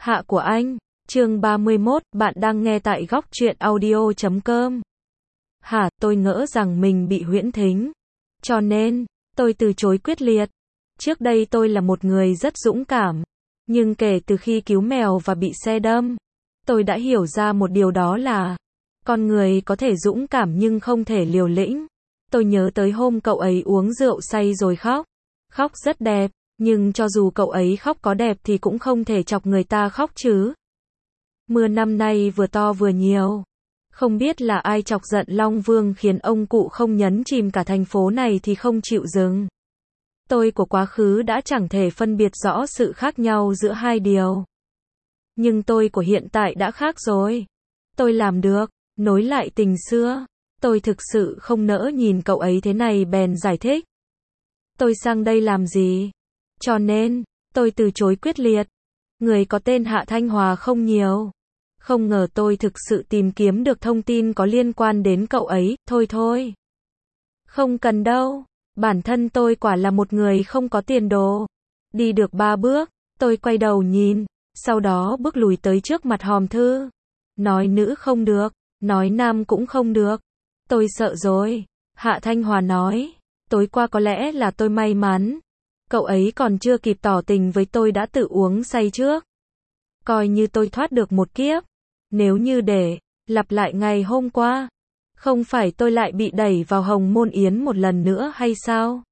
Hạ của anh, chương 31, bạn đang nghe tại góc truyện audio.com. Hả, tôi ngỡ rằng mình bị huyễn thính. Cho nên, tôi từ chối quyết liệt. Trước đây tôi là một người rất dũng cảm. Nhưng kể từ khi cứu mèo và bị xe đâm, tôi đã hiểu ra một điều, đó là con người có thể dũng cảm nhưng không thể liều lĩnh. Tôi nhớ tới hôm cậu ấy uống rượu say rồi khóc. Khóc rất đẹp, nhưng cho dù cậu ấy khóc có đẹp thì cũng không thể chọc người ta khóc chứ. Mưa năm nay vừa to vừa nhiều. Không biết là ai chọc giận Long Vương khiến ông cụ không nhấn chìm cả thành phố này thì không chịu dừng. Tôi của quá khứ đã chẳng thể phân biệt rõ sự khác nhau giữa hai điều. Nhưng tôi của hiện tại đã khác rồi. Tôi làm được, nối lại tình xưa. Tôi thực sự không nỡ nhìn cậu ấy thế này bèn giải thích. Tôi sang đây làm gì? Cho nên, tôi từ chối quyết liệt. Người có tên Hạ Thanh Hòa không nhiều. Không ngờ tôi thực sự tìm kiếm được thông tin có liên quan đến cậu ấy, thôi. Không cần đâu. Bản thân tôi quả là một người không có tiền đồ. Đi được 3 bước, tôi quay đầu nhìn, sau đó bước lùi tới trước mặt hòm thư. Nói nữ không được, nói nam cũng không được. Tôi sợ rồi. Hạ Thanh Hòa nói, tối qua có lẽ là tôi may mắn. Cậu ấy còn chưa kịp tỏ tình với tôi đã tự uống say trước. Coi như tôi thoát được một kiếp. Nếu như để lặp lại ngày hôm qua, không phải tôi lại bị đẩy vào Hồng Môn Yến một lần nữa hay sao?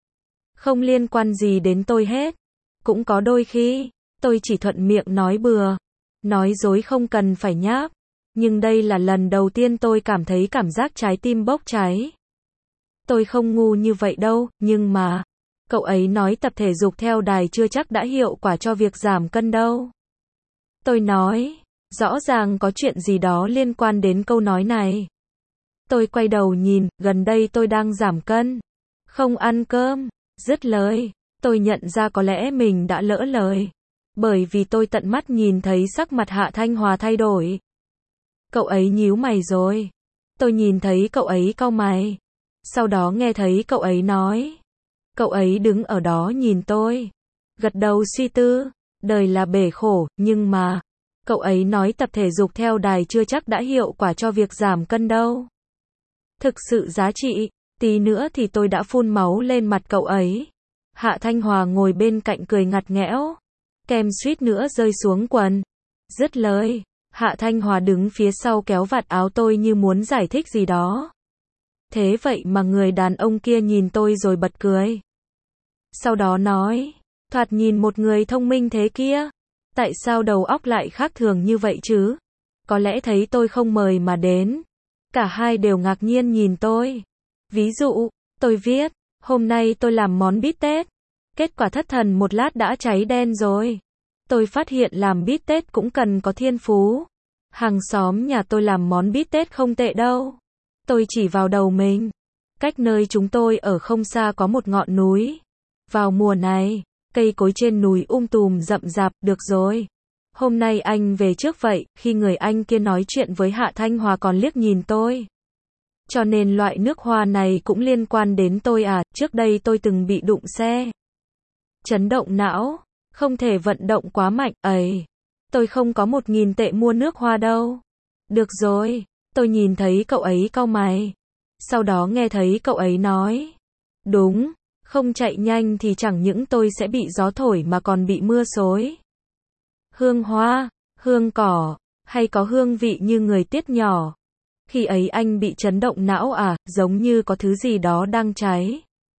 Không liên quan gì đến tôi hết. Cũng có đôi khi, tôi chỉ thuận miệng nói bừa. Nói dối không cần phải nháp. Nhưng đây là lần đầu tiên tôi cảm thấy cảm giác trái tim bốc cháy. Tôi không ngu như vậy đâu, nhưng mà cậu ấy nói tập thể dục theo đài chưa chắc đã hiệu quả cho việc giảm cân đâu. Tôi nói, rõ ràng có chuyện gì đó liên quan đến câu nói này. Tôi quay đầu nhìn, gần đây tôi đang giảm cân. Không ăn cơm. Dứt lời, tôi nhận ra có lẽ mình đã lỡ lời. Bởi vì tôi tận mắt nhìn thấy sắc mặt Hạ Thanh Hòa thay đổi. Cậu ấy nhíu mày rồi. Tôi nhìn thấy cậu ấy cau mày. Sau đó nghe thấy cậu ấy nói. Cậu ấy đứng ở đó nhìn tôi. Gật đầu suy tư. Đời là bể khổ, nhưng mà cậu ấy nói tập thể dục theo đài chưa chắc đã hiệu quả cho việc giảm cân đâu. Thực sự giá trị. Tí nữa thì tôi đã phun máu lên mặt cậu ấy. Hạ Thanh Hòa ngồi bên cạnh cười ngặt nghẽo. Kem suýt nữa rơi xuống quần. Dứt lời, Hạ Thanh Hòa đứng phía sau kéo vạt áo tôi như muốn giải thích gì đó. Thế vậy mà người đàn ông kia nhìn tôi rồi bật cười. Sau đó nói, thoạt nhìn một người thông minh thế kia. Tại sao đầu óc lại khác thường như vậy chứ? Có lẽ thấy tôi không mời mà đến. Cả hai đều ngạc nhiên nhìn tôi. Ví dụ, tôi viết, hôm nay tôi làm món bít tết. Kết quả thất thần một lát đã cháy đen rồi. Tôi phát hiện làm bít tết cũng cần có thiên phú. Hàng xóm nhà tôi làm món bít tết không tệ đâu. Tôi chỉ vào đầu mình. Cách nơi chúng tôi ở không xa có một ngọn núi. Vào mùa này, cây cối trên núi tùm rậm rạp, được rồi. Hôm nay anh về trước vậy, khi người anh kia nói chuyện với Hạ Thanh Hòa còn liếc nhìn tôi. Cho nên loại nước hoa này cũng liên quan đến tôi à, trước đây tôi từng bị đụng xe. Chấn động não, không thể vận động quá mạnh, ấy. Tôi không có 1.000 tệ mua nước hoa đâu. Được rồi, tôi nhìn thấy cậu ấy cau mày. Sau đó nghe thấy cậu ấy nói. Đúng, không chạy nhanh thì chẳng những tôi sẽ bị gió thổi mà còn bị mưa xối. Hương hoa, hương cỏ, hay có hương vị như người tiết nhỏ. Khi ấy anh bị chấn động não à, giống như có thứ gì đó đang cháy.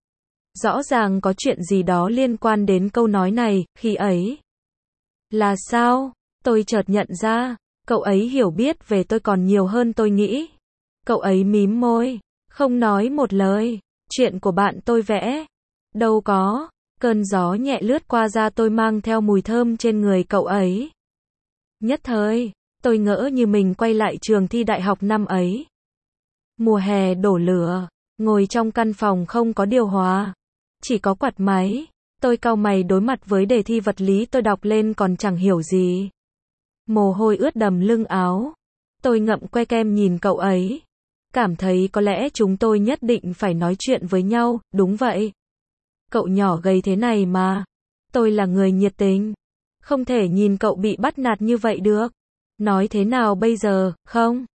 Rõ ràng có chuyện gì đó liên quan đến câu nói này, khi ấy. Là sao? Tôi chợt nhận ra, cậu ấy hiểu biết về tôi còn nhiều hơn tôi nghĩ. Cậu ấy mím môi, không nói một lời. Chuyện của bạn tôi vẽ. Đâu có. Cơn gió nhẹ lướt qua da tôi mang theo mùi thơm trên người cậu ấy. Nhất thời, tôi ngỡ như mình quay lại trường thi đại học năm ấy. Mùa hè đổ lửa, ngồi trong căn phòng không có điều hòa, chỉ có quạt máy. Tôi cau mày đối mặt với đề thi vật lý tôi đọc lên còn chẳng hiểu gì. Mồ hôi ướt đầm lưng áo. Tôi ngậm que kem nhìn cậu ấy. Cảm thấy có lẽ chúng tôi nhất định phải nói chuyện với nhau, đúng vậy. Cậu nhỏ gầy thế này mà. Tôi là người nhiệt tình. Không thể nhìn cậu bị bắt nạt như vậy được. Nói thế nào bây giờ, không?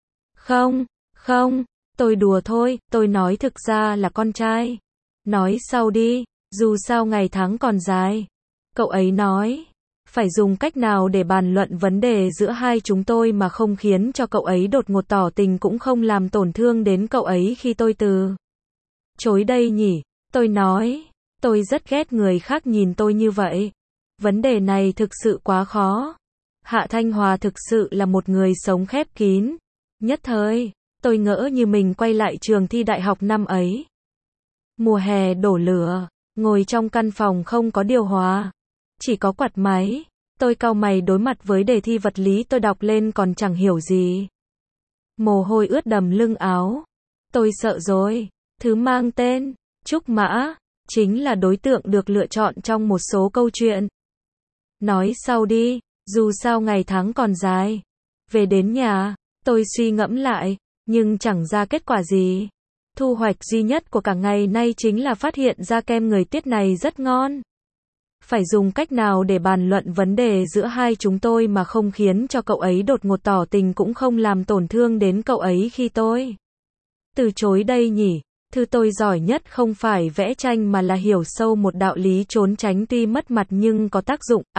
Không, tôi đùa thôi, tôi nói thực ra là con trai. Nói sau đi, dù sao ngày tháng còn dài. Cậu ấy nói, phải dùng cách nào để bàn luận vấn đề giữa hai chúng tôi mà không khiến cho cậu ấy đột ngột tỏ tình cũng không làm tổn thương đến cậu ấy khi tôi từ chối đây nhỉ? Tôi nói, tôi rất ghét người khác nhìn tôi như vậy. Vấn đề này thực sự quá khó. Hạ Thanh Hòa thực sự là một người sống khép kín. Nhất thời, tôi ngỡ như mình quay lại trường thi đại học năm ấy. Mùa hè đổ lửa, ngồi trong căn phòng không có điều hòa, chỉ có quạt máy. Tôi cau mày đối mặt với đề thi vật lý tôi đọc lên còn chẳng hiểu gì. Mồ hôi ướt đầm lưng áo. Tôi sợ rồi. Thứ mang tên Trúc Mã chính là đối tượng được lựa chọn trong một số câu chuyện. Nói sau đi, dù sao ngày tháng còn dài. Về đến nhà, tôi suy ngẫm lại, nhưng chẳng ra kết quả gì. Thu hoạch duy nhất của cả ngày nay chính là phát hiện ra kem người Tiết này rất ngon. Phải dùng cách nào để bàn luận vấn đề giữa hai chúng tôi mà không khiến cho cậu ấy đột ngột tỏ tình cũng không làm tổn thương đến cậu ấy khi tôi từ chối đây nhỉ? Thứ tôi giỏi nhất không phải vẽ tranh mà là hiểu sâu một đạo lý trốn tránh tuy mất mặt nhưng có tác dụng.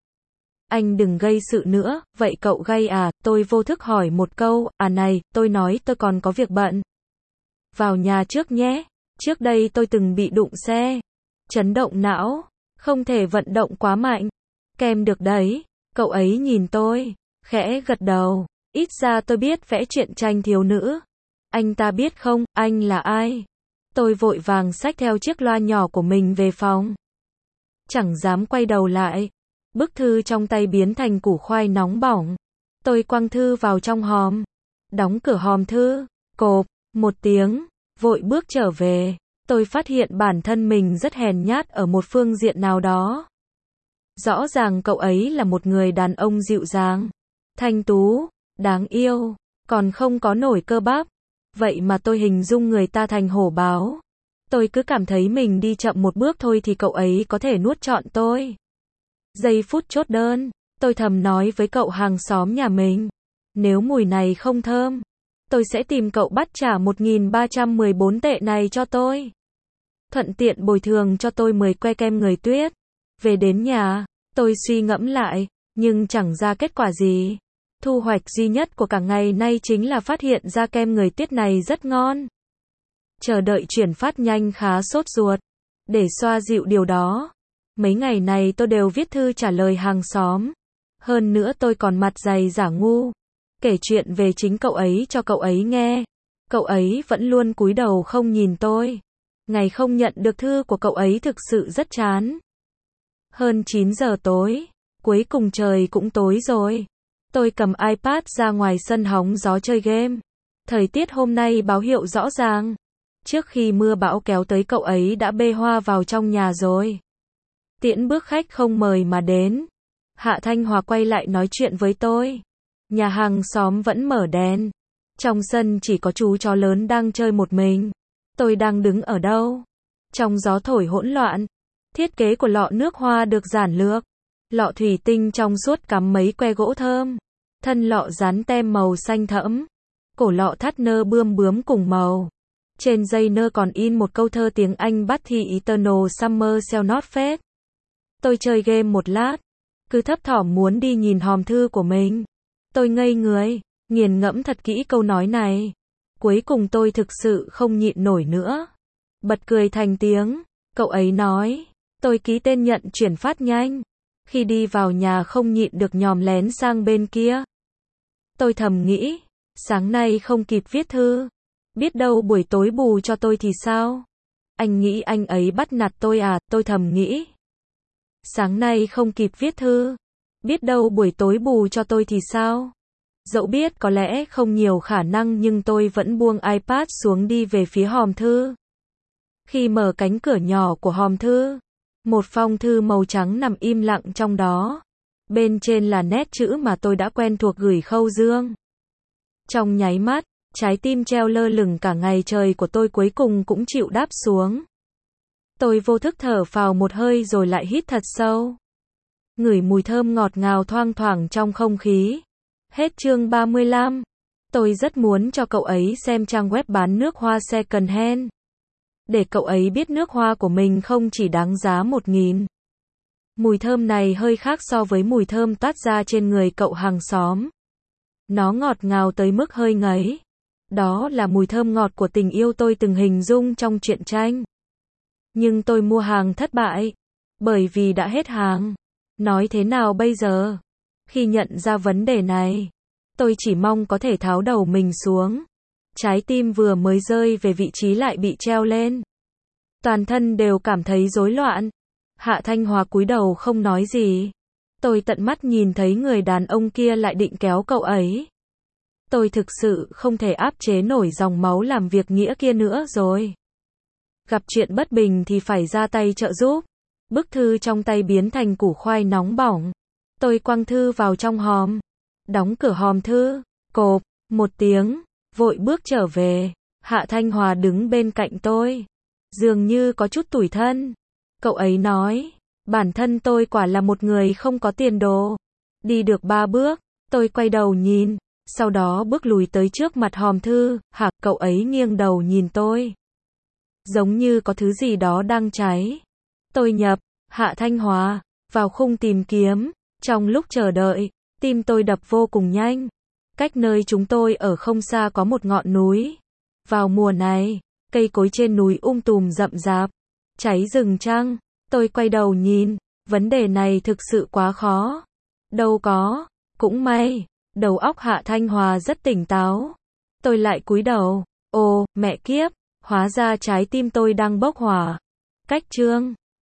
Anh đừng gây sự nữa, vậy cậu gây à? Tôi vô thức hỏi một câu, à này, tôi nói tôi còn có việc bận. Vào nhà trước nhé, trước đây tôi từng bị đụng xe. Chấn động não, không thể vận động quá mạnh. Kem được đấy, cậu ấy nhìn tôi, khẽ gật đầu, ít ra tôi biết vẽ truyện tranh thiếu nữ. Anh ta biết không, anh là ai? Tôi vội vàng xách theo chiếc loa nhỏ của mình về phòng. Chẳng dám quay đầu lại. Bức thư trong tay biến thành củ khoai nóng bỏng. Tôi quăng thư vào trong hòm. Đóng cửa hòm thư. Cộp, một tiếng. Vội bước trở về. Tôi phát hiện bản thân mình rất hèn nhát ở một phương diện nào đó. Rõ ràng cậu ấy là một người đàn ông dịu dàng, thanh tú, đáng yêu, còn không có nổi cơ bắp. Vậy mà tôi hình dung người ta thành hổ báo. Tôi cứ cảm thấy mình đi chậm một bước thôi thì cậu ấy có thể nuốt trọn tôi. Giây phút chốt đơn, tôi thầm nói với cậu hàng xóm nhà mình. Nếu mùi này không thơm, tôi sẽ tìm cậu bắt trả 1.314 tệ này cho tôi. Thuận tiện bồi thường cho tôi 10 que kem người Tuyết. Về đến nhà, tôi suy ngẫm lại, nhưng chẳng ra kết quả gì. Thu hoạch duy nhất của cả ngày nay chính là phát hiện ra kem người Tuyết này rất ngon. Chờ đợi chuyển phát nhanh khá sốt ruột. Để xoa dịu điều đó, mấy ngày này tôi đều viết thư trả lời hàng xóm. Hơn nữa tôi còn mặt dày giả ngu, kể chuyện về chính cậu ấy cho cậu ấy nghe. Cậu ấy vẫn luôn cúi đầu không nhìn tôi. Ngày không nhận được thư của cậu ấy thực sự rất chán. Hơn 9 giờ tối, cuối cùng trời cũng tối rồi. Tôi cầm iPad ra ngoài sân hóng gió chơi game. Thời tiết hôm nay báo hiệu rõ ràng. Trước khi mưa bão kéo tới cậu ấy đã bê hoa vào trong nhà rồi. Tiễn bước khách không mời mà đến. Hạ Thanh Hòa quay lại nói chuyện với tôi. Nhà hàng xóm vẫn mở đèn. Trong sân chỉ có chú chó lớn đang chơi một mình. Tôi đang đứng ở đâu? Trong gió thổi hỗn loạn. Thiết kế của lọ nước hoa được giản lược. Lọ thủy tinh trong suốt cắm mấy que gỗ thơm. Thân lọ dán tem màu xanh thẫm. Cổ lọ thắt nơ bươm bướm cùng màu. Trên dây nơ còn in một câu thơ tiếng Anh bắt thi Eternal Summer shall not fade. Tôi chơi game một lát. Cứ thấp thỏm muốn đi nhìn hòm thư của mình. Tôi ngây người, nghiền ngẫm thật kỹ câu nói này. Cuối cùng tôi thực sự không nhịn nổi nữa. Bật cười thành tiếng. Cậu ấy nói. Tôi ký tên nhận chuyển phát nhanh. Khi đi vào nhà không nhịn được nhòm lén sang bên kia. Tôi thầm nghĩ. Sáng nay không kịp viết thư. Biết đâu buổi tối bù cho tôi thì sao? Anh nghĩ anh ấy bắt nạt tôi à? Tôi thầm nghĩ. Sáng nay không kịp viết thư. Biết đâu buổi tối bù cho tôi thì sao? Dẫu biết có lẽ không nhiều khả năng nhưng tôi vẫn buông iPad xuống đi về phía hòm thư. Khi mở cánh cửa nhỏ của hòm thư, một phong thư màu trắng nằm im lặng trong đó. Bên trên là nét chữ mà tôi đã quen thuộc gửi Khâu Dương. Trong nháy mắt, trái tim treo lơ lửng cả ngày trời của tôi cuối cùng cũng chịu đáp xuống. Tôi vô thức thở phào một hơi rồi lại hít thật sâu. ngửi mùi thơm ngọt ngào thoang thoảng trong không khí. Hết chương 35. Tôi rất muốn cho cậu ấy xem trang web bán nước hoa second hand. Để cậu ấy biết nước hoa của mình không chỉ đáng giá 1.000. Mùi thơm này hơi khác so với mùi thơm toát ra trên người cậu hàng xóm. Nó ngọt ngào tới mức hơi ngấy. Đó là mùi thơm ngọt của tình yêu tôi từng hình dung trong truyện tranh. Nhưng tôi mua hàng thất bại. Bởi vì đã hết hàng. Nói thế nào bây giờ? Khi nhận ra vấn đề này, tôi chỉ mong có thể tháo đầu mình xuống. Trái tim vừa mới rơi về vị trí lại bị treo lên. Toàn thân đều cảm thấy rối loạn. Hạ Thanh Hòa cúi đầu không nói gì. Tôi tận mắt nhìn thấy người đàn ông kia lại định kéo cậu ấy. Tôi thực sự không thể áp chế nổi dòng máu làm việc nghĩa kia nữa rồi. Gặp chuyện bất bình thì phải ra tay trợ giúp. Bức thư trong tay biến thành củ khoai nóng bỏng. Tôi quăng thư vào trong hòm. Đóng cửa hòm thư. Cộp, một tiếng. Vội bước trở về. Hạ Thanh Hòa đứng bên cạnh tôi. Dường như có chút tủi thân. Cậu ấy nói. Bản thân tôi quả là một người không có tiền đồ. Đi được 3 bước. Tôi quay đầu nhìn. Sau đó bước lùi tới trước mặt hòm thư. Hả, cậu ấy nghiêng đầu nhìn tôi. Giống như có thứ gì đó đang cháy. Tôi nhập. Hạ Thanh Hòa. Vào khung tìm kiếm. Trong lúc chờ đợi, tim tôi đập vô cùng nhanh. Cách nơi chúng tôi ở không xa có một ngọn núi. Vào mùa này, cây cối trên núi tùm rậm rạp. Cháy rừng chăng? Tôi quay đầu nhìn. Vấn đề này thực sự quá khó. Đâu có. Cũng may. Đầu óc Hạ Thanh Hòa rất tỉnh táo. Tôi lại cúi đầu. Ồ, mẹ kiếp. Hóa ra trái tim tôi đang bốc hỏa. Cách chương